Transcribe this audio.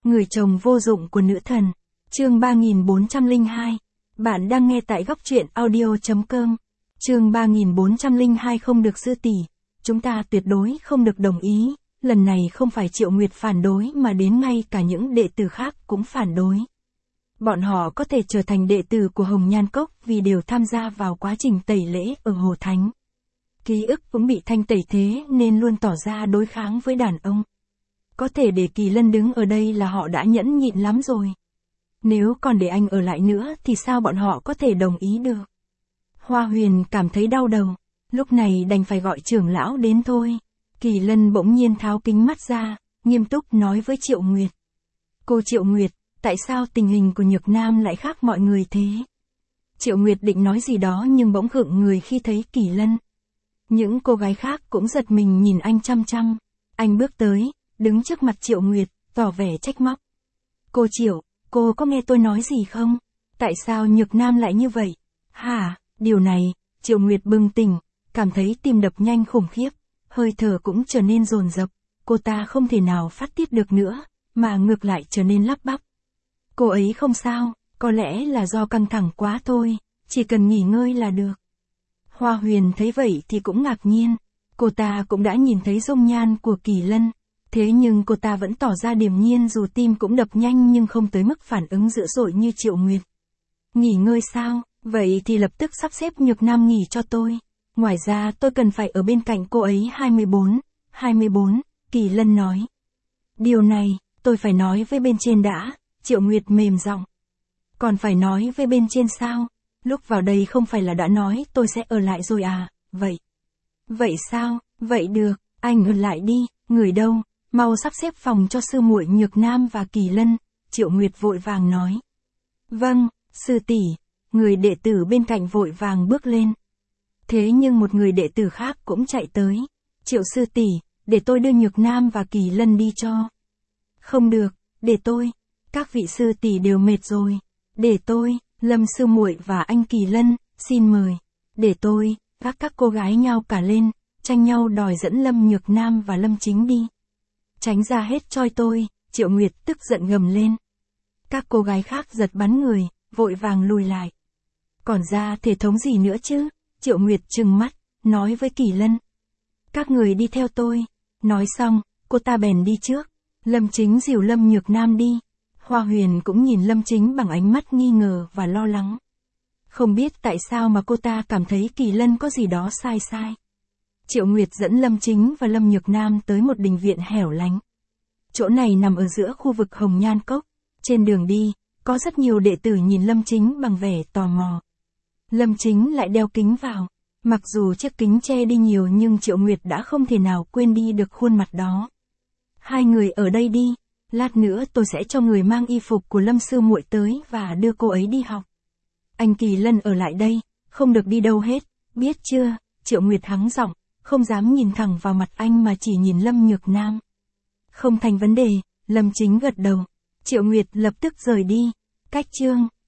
Người chồng vô dụng của nữ thần. Chương 3402. Bạn đang nghe tại góc truyện audio.com. Chương 3402 không được sư tỷ. Chúng ta tuyệt đối không được đồng ý. Lần này không phải Triệu Nguyệt phản đối mà đến ngay cả những đệ tử khác cũng phản đối. Bọn họ có thể trở thành đệ tử của Hồng Nhan Cốc vì đều tham gia vào quá trình tẩy lễ ở Hồ Thánh. Ký ức cũng bị thanh tẩy thế nên luôn tỏ ra đối kháng với đàn ông. Có thể để Kỳ Lân đứng ở đây là họ đã nhẫn nhịn lắm rồi. Nếu còn để anh ở lại nữa thì sao bọn họ có thể đồng ý được? Hoa Huyền cảm thấy đau đầu, lúc này đành phải gọi trưởng lão đến thôi. Kỳ Lân bỗng nhiên tháo kính mắt ra, nghiêm túc nói với Triệu Nguyệt. Cô Triệu Nguyệt, tại sao tình hình của Nhược Nam lại khác mọi người thế? Triệu Nguyệt định nói gì đó nhưng bỗng khựng người khi thấy Kỳ Lân. Những cô gái khác cũng giật mình nhìn anh chăm chăm. Anh bước tới, đứng trước mặt Triệu Nguyệt, tỏ vẻ trách móc. Cô Triệu, cô có nghe tôi nói gì không? Tại sao Nhược Nam lại như vậy? Hả, điều này, Triệu Nguyệt bừng tỉnh, cảm thấy tim đập nhanh khủng khiếp, hơi thở cũng trở nên dồn dập, cô ta không thể nào phát tiết được nữa, mà ngược lại trở nên lắp bắp. Cô ấy không sao, có lẽ là do căng thẳng quá thôi, chỉ cần nghỉ ngơi là được. Hoa Huyền thấy vậy thì cũng ngạc nhiên, cô ta cũng đã nhìn thấy dung nhan của Kỳ Lân. Thế nhưng cô ta vẫn tỏ ra điềm nhiên dù tim cũng đập nhanh nhưng không tới mức phản ứng dữ dội như Triệu Nguyệt. Nghỉ ngơi sao? Vậy thì lập tức sắp xếp Nhược Nam nghỉ cho tôi. Ngoài ra tôi cần phải ở bên cạnh cô ấy 24, Kỳ Lân nói. Điều này, tôi phải nói với bên trên đã, Triệu Nguyệt mềm giọng. Còn phải nói với bên trên sao? Lúc vào đây không phải là đã nói tôi sẽ ở lại rồi à, vậy. Vậy sao? Vậy được, anh ở lại đi, người đâu? Mau sắp xếp phòng cho sư muội Nhược Nam và Kỳ Lân, Triệu Nguyệt vội vàng nói. Vâng, sư tỷ, người đệ tử bên cạnh vội vàng bước lên. Thế nhưng một người đệ tử khác cũng chạy tới. Triệu sư tỷ, để tôi đưa Nhược Nam và Kỳ Lân đi cho. Không được, để tôi, các vị sư tỷ đều mệt rồi. Để tôi, Lâm sư muội và anh Kỳ Lân, xin mời. Để tôi, các cô gái nhao cả lên, tranh nhau đòi dẫn Lâm Nhược Nam và Lâm Chính đi. Tránh ra hết choi tôi, Triệu Nguyệt tức giận gầm lên. Các cô gái khác giật bắn người, vội vàng lùi lại. Còn ra thể thống gì nữa chứ? Triệu Nguyệt trừng mắt, nói với Kỳ Lân. Các người đi theo tôi. Nói xong, cô ta bèn đi trước. Lâm Chính dìu Lâm Nhược Nam đi. Hoa Huyền cũng nhìn Lâm Chính bằng ánh mắt nghi ngờ và lo lắng. Không biết tại sao mà cô ta cảm thấy Kỳ Lân có gì đó sai. Triệu Nguyệt dẫn Lâm Chính và Lâm Nhược Nam tới một đình viện hẻo lánh. Chỗ này nằm ở giữa khu vực Hồng Nhan Cốc. Trên đường đi, có rất nhiều đệ tử nhìn Lâm Chính bằng vẻ tò mò. Lâm Chính lại đeo kính vào. Mặc dù chiếc kính che đi nhiều nhưng Triệu Nguyệt đã không thể nào quên đi được khuôn mặt đó. Hai người ở đây đi, lát nữa tôi sẽ cho người mang y phục của Lâm sư muội tới và đưa cô ấy đi học. Anh Kỳ Lân ở lại đây, không được đi đâu hết, biết chưa? Triệu Nguyệt hắng giọng, không dám nhìn thẳng vào mặt anh mà chỉ nhìn Lâm Nhược Nam. Không thành vấn đề, Lâm Chính gật đầu. Triệu Nguyệt lập tức rời đi. Cách chương